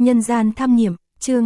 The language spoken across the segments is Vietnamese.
Nhân gian tham nghiệm, chương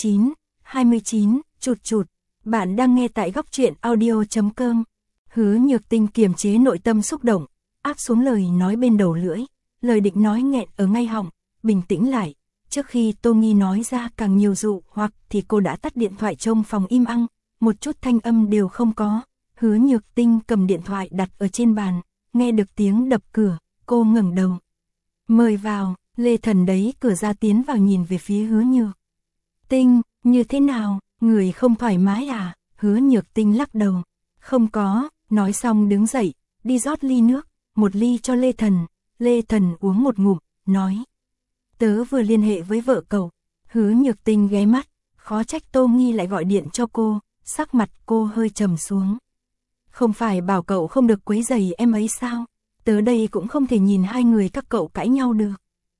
29, chụt chụt. Bạn đang nghe tại góc truyện audio.com. Hứa Nhược Tinh kiềm chế nội tâm xúc động, áp xuống lời nói bên đầu lưỡi, lời định nói nghẹn ở ngay họng, bình tĩnh lại. Trước khi Tô Nghi nói ra càng nhiều dụ hoặc thì cô đã tắt điện thoại trong phòng im ăng, một chút thanh âm đều không có. Hứa Nhược Tinh cầm điện thoại đặt ở trên bàn, nghe được tiếng đập cửa, cô ngẩng đầu. Mời vào. Lê Thần đấy cửa ra tiến vào nhìn về phía Hứa Nhược Tinh, như thế nào, người không thoải mái à? Hứa Nhược Tinh lắc đầu, không có, nói xong đứng dậy, đi rót ly nước, một ly cho Lê Thần. Lê Thần uống một ngụm, nói, tớ vừa liên hệ với vợ cậu. Hứa Nhược Tinh ghé mắt, khó trách Tô Nghi lại gọi điện cho cô, sắc mặt cô hơi trầm xuống. Không phải bảo cậu không được quấy rầy em ấy sao? Tớ đây cũng không thể nhìn hai người các cậu cãi nhau được.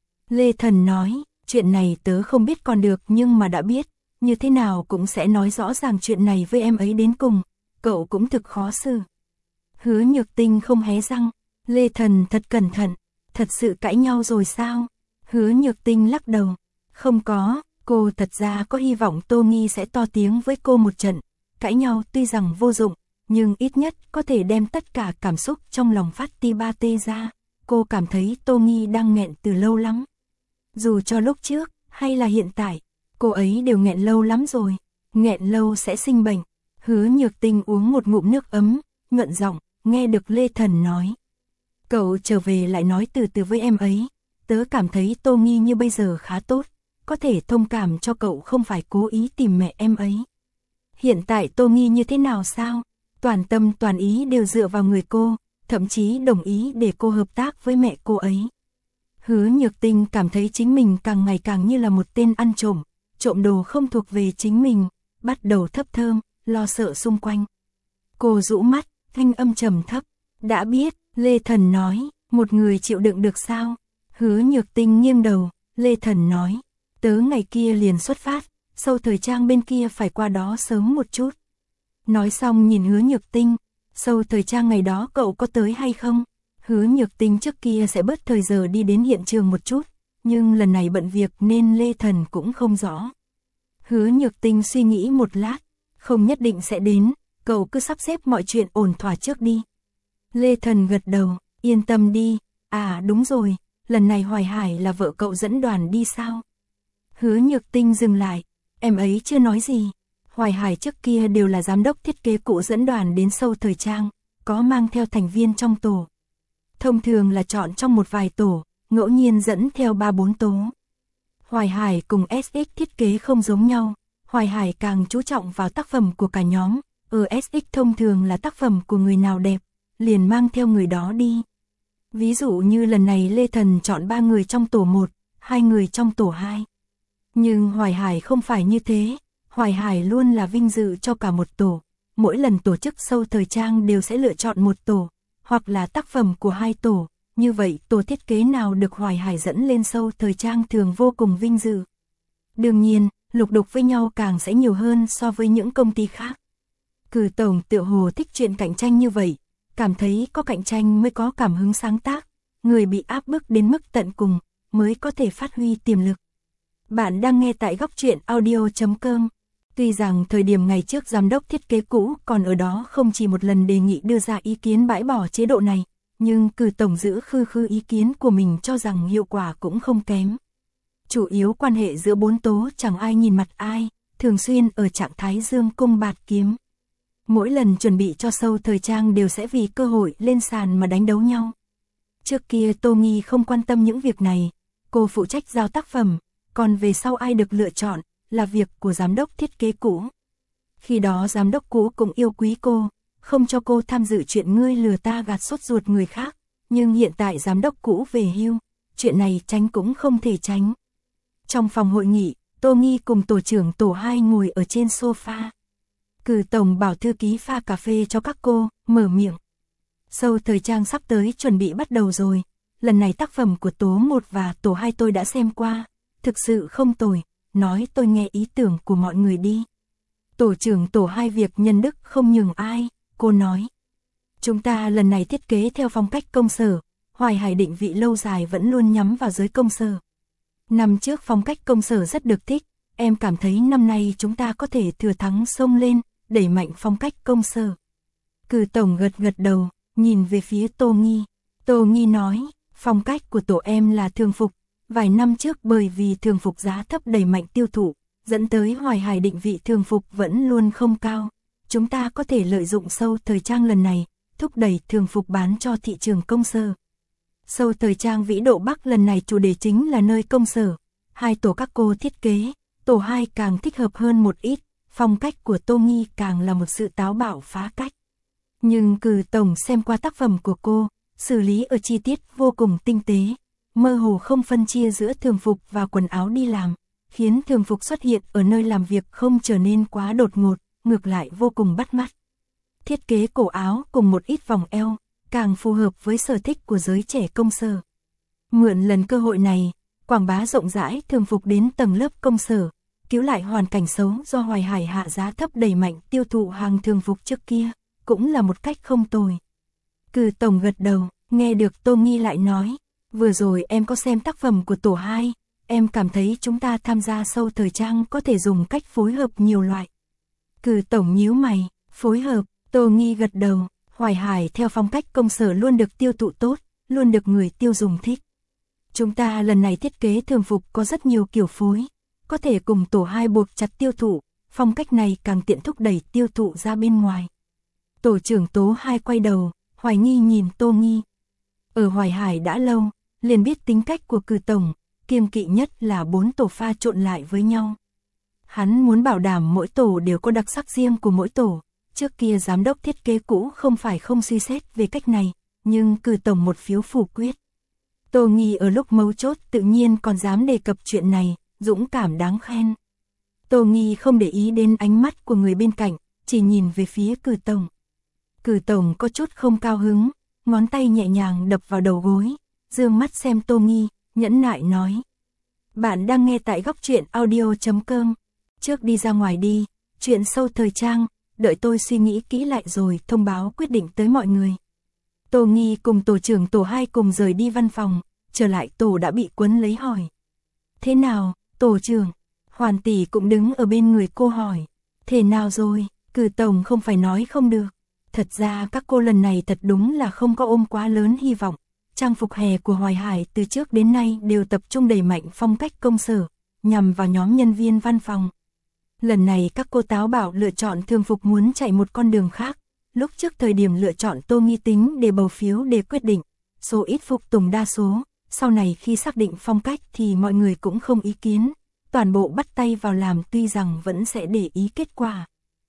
Lê Thần nói, chuyện này tớ không biết còn được nhưng mà đã biết, như thế nào cũng sẽ nói rõ ràng chuyện này với em ấy đến cùng, cậu cũng thực khó xử. Hứa Nhược Tinh không hé răng, Lê Thần thật cẩn thận, thật sự cãi nhau rồi sao? Hứa Nhược Tinh lắc đầu, không có, cô thật ra có hy vọng Tô Nghi sẽ to tiếng với cô một trận, cãi nhau tuy rằng vô dụng, nhưng ít nhất có thể đem tất cả cảm xúc trong lòng phát ti ba tê ra, cô cảm thấy Tô Nghi đang nghẹn từ lâu lắm. Dù cho lúc trước, hay là hiện tại, cô ấy đều nghẹn lâu lắm rồi, nghẹn lâu sẽ sinh bệnh. Hứa Nhược Tinh uống một ngụm nước ấm, nhuận giọng, nghe được Lê Thần nói. Cậu trở về lại nói từ từ với em ấy, tớ cảm thấy Tô Nghi như bây giờ khá tốt, có thể thông cảm cho cậu không phải cố ý tìm mẹ em ấy. Hiện tại Tô Nghi như thế nào sao? Toàn tâm toàn ý đều dựa vào người cô, thậm chí đồng ý để cô hợp tác với mẹ cô ấy. Hứa Nhược Tinh cảm thấy chính mình càng ngày càng như là một tên ăn trộm, trộm đồ không thuộc về chính mình, bắt đầu thấp thơm, lo sợ xung quanh. Cô rũ mắt, thanh âm trầm thấp, đã biết, Lê Thần nói, một người chịu đựng được sao? Hứa Nhược Tinh nghiêng đầu, Lê Thần nói, tớ ngày kia liền xuất phát, Sâu Thời Trang bên kia phải qua đó sớm một chút. Nói xong nhìn Hứa Nhược Tinh, Sâu Thời Trang ngày đó cậu có tới hay không? Hứa Nhược Tinh trước kia sẽ bớt thời giờ đi đến hiện trường một chút, nhưng lần này bận việc nên Lê Thần cũng không rõ. Hứa Nhược Tinh suy nghĩ một lát, không nhất định sẽ đến, cậu cứ sắp xếp mọi chuyện ổn thỏa trước đi. Lê Thần gật đầu, yên tâm đi, à đúng rồi, lần này Hoài Hải là vợ cậu dẫn đoàn đi sao? Hứa Nhược Tinh dừng lại, em ấy chưa nói gì. Hoài Hải trước kia đều là giám đốc thiết kế cũ dẫn đoàn đến Sâu Thời Trang, có mang theo thành viên trong tổ. Thông thường là chọn trong một vài tổ, ngẫu nhiên dẫn theo 3-4 tố. Hoài Hải cùng SX thiết kế không giống nhau, Hoài Hải càng chú trọng vào tác phẩm của cả nhóm, ở SX thông thường là tác phẩm của người nào đẹp, liền mang theo người đó đi. Ví dụ như lần này Lê Thần chọn 3 người trong tổ 1, 2 người trong tổ 2. Nhưng Hoài Hải không phải như thế, Hoài Hải luôn là vinh dự cho cả một tổ, mỗi lần tổ chức Sâu Thời Trang đều sẽ lựa chọn một tổ, hoặc là tác phẩm của 2 tổ, như vậy tổ thiết kế nào được Hoài Hải dẫn lên Sâu Thời Trang thường vô cùng vinh dự. Đương nhiên, lục đục với nhau càng sẽ nhiều hơn so với những công ty khác. Cử tổng tựa hồ thích chuyện cạnh tranh như vậy, cảm thấy có cạnh tranh mới có cảm hứng sáng tác, người bị áp bức đến mức tận cùng mới có thể phát huy tiềm lực. Bạn đang nghe tại góc truyện audio.com. Tuy rằng thời điểm ngày trước giám đốc thiết kế cũ còn ở đó không chỉ một lần đề nghị đưa ra ý kiến bãi bỏ chế độ này, nhưng Cử tổng giữ khư ý kiến của mình cho rằng hiệu quả cũng không kém. Chủ yếu quan hệ giữa 4 tố chẳng ai nhìn mặt ai, thường xuyên ở trạng thái dương cung bạt kiếm. Mỗi lần chuẩn bị cho Sâu Thời Trang đều sẽ vì cơ hội lên sàn mà đánh đấu nhau. Trước kia Tô Nghi không quan tâm những việc này, cô phụ trách giao tác phẩm, còn về sau ai được lựa chọn là việc của giám đốc thiết kế cũ. Khi đó giám đốc cũ cũng yêu quý cô, không cho cô tham dự chuyện ngươi lừa ta gạt sốt ruột người khác, nhưng hiện tại giám đốc cũ về hưu, chuyện này tránh cũng không thể tránh. Trong phòng hội nghị, Tô Nghi cùng tổ trưởng tổ 2 ngồi ở trên sofa. Cử tổng bảo thư ký pha cà phê cho các cô, mở miệng. Sâu Thời Trang sắp tới chuẩn bị bắt đầu rồi, lần này tác phẩm của tổ 1 và tổ 2 tôi đã xem qua, thực sự không tồi. Nói tôi nghe ý tưởng của mọi người đi. Tổ trưởng tổ 2 việc nhân đức không nhường ai, cô nói. Chúng ta lần này thiết kế theo phong cách công sở, Hoài Hải định vị lâu dài vẫn luôn nhắm vào giới công sở. Năm trước phong cách công sở rất được thích, em cảm thấy năm nay chúng ta có thể thừa thắng xông lên, đẩy mạnh phong cách công sở. Cử tổng gật gật đầu, nhìn về phía Tô Nghi. Tô Nghi nói, phong cách của tổ em là thường phục. Vài năm trước bởi vì thường phục giá thấp đẩy mạnh tiêu thụ, dẫn tới Hoài Hải định vị thường phục vẫn luôn không cao. Chúng ta có thể lợi dụng show thời trang lần này, thúc đẩy thường phục bán cho thị trường công sở. Show thời trang Vĩ Độ Bắc lần này chủ đề chính là nơi công sở. Hai tổ các cô thiết kế, tổ 2 càng thích hợp hơn một ít, phong cách của Tô Nghi càng là một sự táo bạo phá cách. Nhưng Cử tổng xem qua tác phẩm của cô, xử lý ở chi tiết vô cùng tinh tế, mơ hồ không phân chia giữa thường phục và quần áo đi làm, khiến thường phục xuất hiện ở nơi làm việc không trở nên quá đột ngột, ngược lại vô cùng bắt mắt. Thiết kế cổ áo cùng một ít vòng eo, càng phù hợp với sở thích của giới trẻ công sở. Mượn lần cơ hội này, quảng bá rộng rãi thường phục đến tầng lớp công sở, cứu lại hoàn cảnh xấu do Hoài Hải hạ giá thấp đẩy mạnh tiêu thụ hàng thường phục trước kia, cũng là một cách không tồi. Cử tổng gật đầu, nghe được Tô Nghi lại nói, vừa rồi em có xem tác phẩm của tổ 2, em cảm thấy chúng ta tham gia show thời trang có thể dùng cách phối hợp nhiều loại. Cử tổng nhíu mày, phối hợp, Tô Nghi gật đầu, Hoài Hải theo phong cách công sở luôn được tiêu thụ tốt, luôn được người tiêu dùng thích. Chúng ta lần này thiết kế thường phục có rất nhiều kiểu phối, có thể cùng tổ 2 buộc chặt tiêu thụ, phong cách này càng tiện thúc đẩy tiêu thụ ra bên ngoài. Tổ trưởng Tố 2 quay đầu, hoài nghi nhìn Tô Nghi. Ở Hoài Hải đã lâu, liền biết tính cách của Cử tổng, kiêng kỵ nhất là 4 tổ pha trộn lại với nhau. Hắn muốn bảo đảm mỗi tổ đều có đặc sắc riêng của mỗi tổ. Trước kia giám đốc thiết kế cũ không phải không suy xét về cách này, nhưng Cử tổng một phiếu phủ quyết. Tô Nghi ở lúc mấu chốt tự nhiên còn dám đề cập chuyện này, dũng cảm đáng khen. Tô Nghi không để ý đến ánh mắt của người bên cạnh, chỉ nhìn về phía Cử tổng. Cử tổng có chút không cao hứng, ngón tay nhẹ nhàng đập vào đầu gối, dương mắt xem Tô Nghi, nhẫn nại nói. Bạn đang nghe tại Góc Truyện Audio.com. Trước đi ra ngoài đi, chuyện show thời trang, đợi tôi suy nghĩ kỹ lại rồi thông báo quyết định tới mọi người. Tô Nghi cùng tổ trưởng tổ 2 cùng rời đi văn phòng, trở lại tổ đã bị quấn lấy hỏi. Thế nào, tổ trưởng? Hoàn tỷ cũng đứng ở bên người cô hỏi. Thế nào rồi, Cử tổng không phải nói không được. Thật ra các cô lần này thật đúng là không có ôm quá lớn hy vọng. Trang phục hè của Hoài Hải từ trước đến nay đều tập trung đẩy mạnh phong cách công sở, nhằm vào nhóm nhân viên văn phòng. Lần này các cô táo bạo lựa chọn thường phục muốn chạy một con đường khác. Lúc trước thời điểm lựa chọn Tô Nghi tính để bầu phiếu để quyết định, số ít phục tùng đa số, sau này khi xác định phong cách thì mọi người cũng không ý kiến, toàn bộ bắt tay vào làm tuy rằng vẫn sẽ để ý kết quả.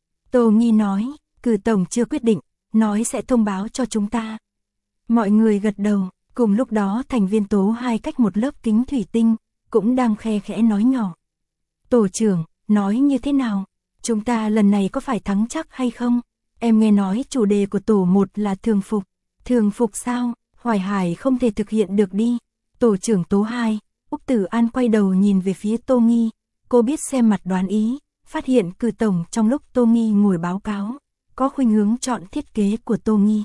Tô Nghi nói, Cử tổng chưa quyết định, nói sẽ thông báo cho chúng ta. Mọi người gật đầu, cùng lúc đó thành viên Tố 2 cách một lớp kính thủy tinh, cũng đang khe khẽ nói nhỏ. Tổ trưởng, nói như thế nào? Chúng ta lần này có phải thắng chắc hay không? Em nghe nói chủ đề của tổ 1 là thường phục. Thường phục sao? Hoài Hải không thể thực hiện được đi. Tổ trưởng Tố 2, Úc Tử An quay đầu nhìn về phía Tô Nghi. Cô biết xem mặt đoán ý, phát hiện Cử tổng trong lúc Tô Nghi ngồi báo cáo, có khuynh hướng chọn thiết kế của Tô Nghi.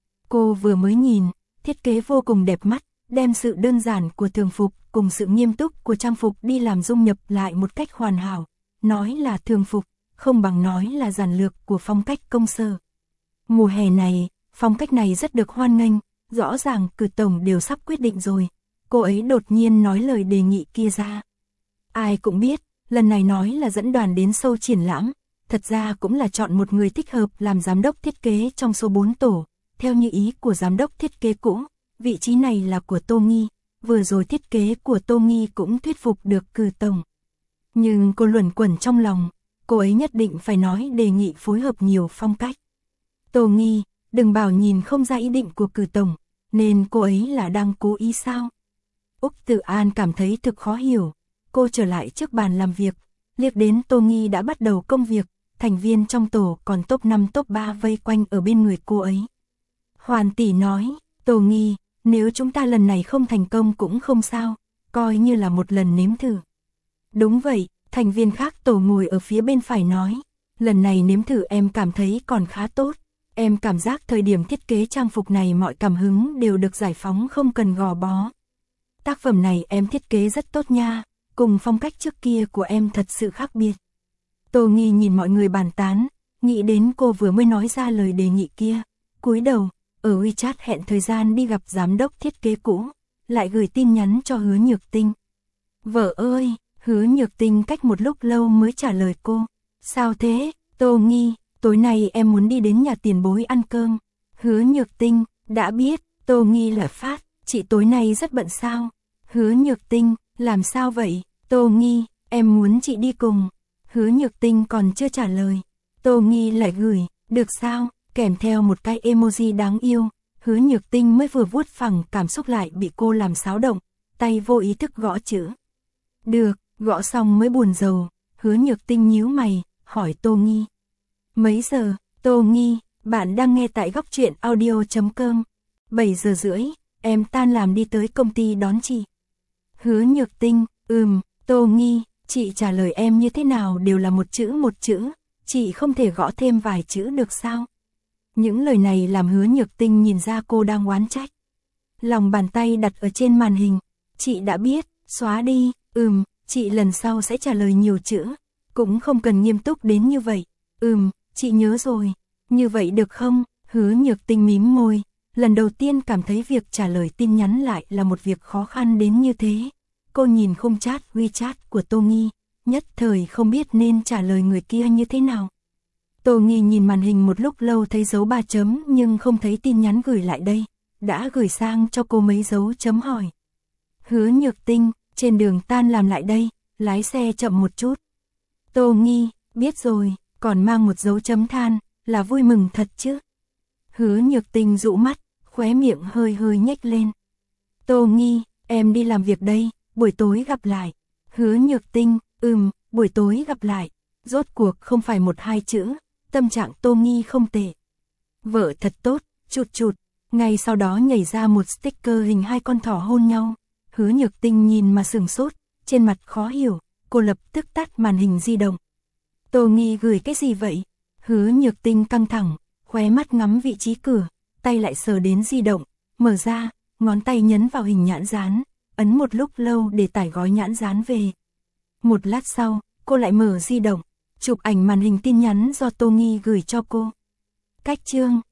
Cô vừa mới nhìn, thiết kế vô cùng đẹp mắt, đem sự đơn giản của thường phục cùng sự nghiêm túc của trang phục đi làm dung nhập lại một cách hoàn hảo. Nói là thường phục, không bằng nói là giản lược của phong cách công sở. Mùa hè này, phong cách này rất được hoan nghênh, rõ ràng Cử tổng đều sắp quyết định rồi. Cô ấy đột nhiên nói lời đề nghị kia ra. Ai cũng biết, lần này nói là dẫn đoàn đến show triển lãm, thật ra cũng là chọn một người thích hợp làm giám đốc thiết kế trong số 4 tổ. Theo như ý của giám đốc thiết kế cũ, vị trí này là của Tô Nghi, vừa rồi thiết kế của Tô Nghi cũng thuyết phục được Cử tổng. Nhưng cô luẩn quẩn trong lòng, cô ấy nhất định phải nói đề nghị phối hợp nhiều phong cách. Tô Nghi, đừng bảo nhìn không ra ý định của Cử tổng, nên cô ấy là đang cố ý sao? Úc Tử An cảm thấy thực khó hiểu, cô trở lại trước bàn làm việc, liếc đến Tô Nghi đã bắt đầu công việc, thành viên trong tổ còn top 5 top 3 vây quanh ở bên người cô ấy. Hoàn tỷ nói, Tô Nghi, nếu chúng ta lần này không thành công cũng không sao, coi như là một lần nếm thử. Đúng vậy, thành viên khác tổ ngồi ở phía bên phải nói, lần này nếm thử em cảm thấy còn khá tốt, em cảm giác thời điểm thiết kế trang phục này mọi cảm hứng đều được giải phóng không cần gò bó. tác phẩm này em thiết kế rất tốt nha, cùng phong cách trước kia của em thật sự khác biệt. Tô Nghi nhìn mọi người bàn tán, nghĩ đến cô vừa mới nói ra lời đề nghị kia, cúi đầu, ở WeChat hẹn thời gian đi gặp giám đốc thiết kế cũ, lại gửi tin nhắn cho Hứa Nhược Tinh. Vợ ơi, Hứa Nhược Tinh cách một lúc lâu mới trả lời cô. Sao thế, Tô Nghi, tối nay em muốn đi đến nhà tiền bối ăn cơm. Hứa Nhược Tinh, đã biết, Tô Nghi là phát, chị tối nay rất bận sao? Hứa Nhược Tinh, làm sao vậy? Tô Nghi, em muốn chị đi cùng. Hứa Nhược Tinh còn chưa trả lời. Tô Nghi lại gửi, được sao, kèm theo một cái emoji đáng yêu. Hứa Nhược Tinh mới vừa vuốt phẳng cảm xúc lại bị cô làm xáo động, tay vô ý thức gõ chữ. Được, gõ xong mới buồn rầu. Hứa Nhược Tinh nhíu mày, hỏi Tô Nghi. Mấy giờ? Tô Nghi, bạn đang nghe tại góc truyện audio.com. 7 giờ rưỡi, em tan làm đi tới công ty đón chị. Hứa Nhược Tinh, Tô Nghi, chị trả lời em như thế nào đều là một chữ, chị không thể gõ thêm vài chữ được sao? Những lời này làm Hứa Nhược Tinh nhìn ra cô đang oán trách. Lòng bàn tay đặt ở trên màn hình, chị đã biết, xóa đi, chị lần sau sẽ trả lời nhiều chữ, cũng không cần nghiêm túc đến như vậy. Chị nhớ rồi, như vậy được không? Hứa Nhược Tinh mím môi, lần đầu tiên cảm thấy việc trả lời tin nhắn lại là một việc khó khăn đến như thế. Cô nhìn khung chat WeChat của Tô Nghi, nhất thời không biết nên trả lời người kia như thế nào. Tô Nghi nhìn màn hình một lúc lâu thấy dấu 3 chấm nhưng không thấy tin nhắn gửi lại đây, đã gửi sang cho cô mấy dấu chấm hỏi. Hứa Nhược Tinh, trên đường tan làm lại đây, lái xe chậm một chút. Tô Nghi, biết rồi, còn mang một dấu chấm than, là vui mừng thật chứ. Hứa Nhược Tinh dụ mắt, khóe miệng hơi hơi nhếch lên. Tô Nghi, em đi làm việc đây, buổi tối gặp lại. Hứa Nhược Tinh, buổi tối gặp lại. Rốt cuộc không phải 1-2 chữ, tâm trạng Tô Nghi không tệ. Vợ thật tốt, chụt chụt, ngay sau đó nhảy ra một sticker hình 2 con thỏ hôn nhau. Hứa Nhược Tinh nhìn mà sửng sốt, trên mặt khó hiểu, cô lập tức tắt màn hình di động. Tô Nghi gửi cái gì vậy? Hứa Nhược Tinh căng thẳng, khóe mắt ngắm vị trí cửa, tay lại sờ đến di động, mở ra, ngón tay nhấn vào hình nhãn dán, ấn một lúc lâu để tải gói nhãn dán về. Một lát sau, cô lại mở di động, chụp ảnh màn hình tin nhắn do Tô Nghi gửi cho cô. Cách chương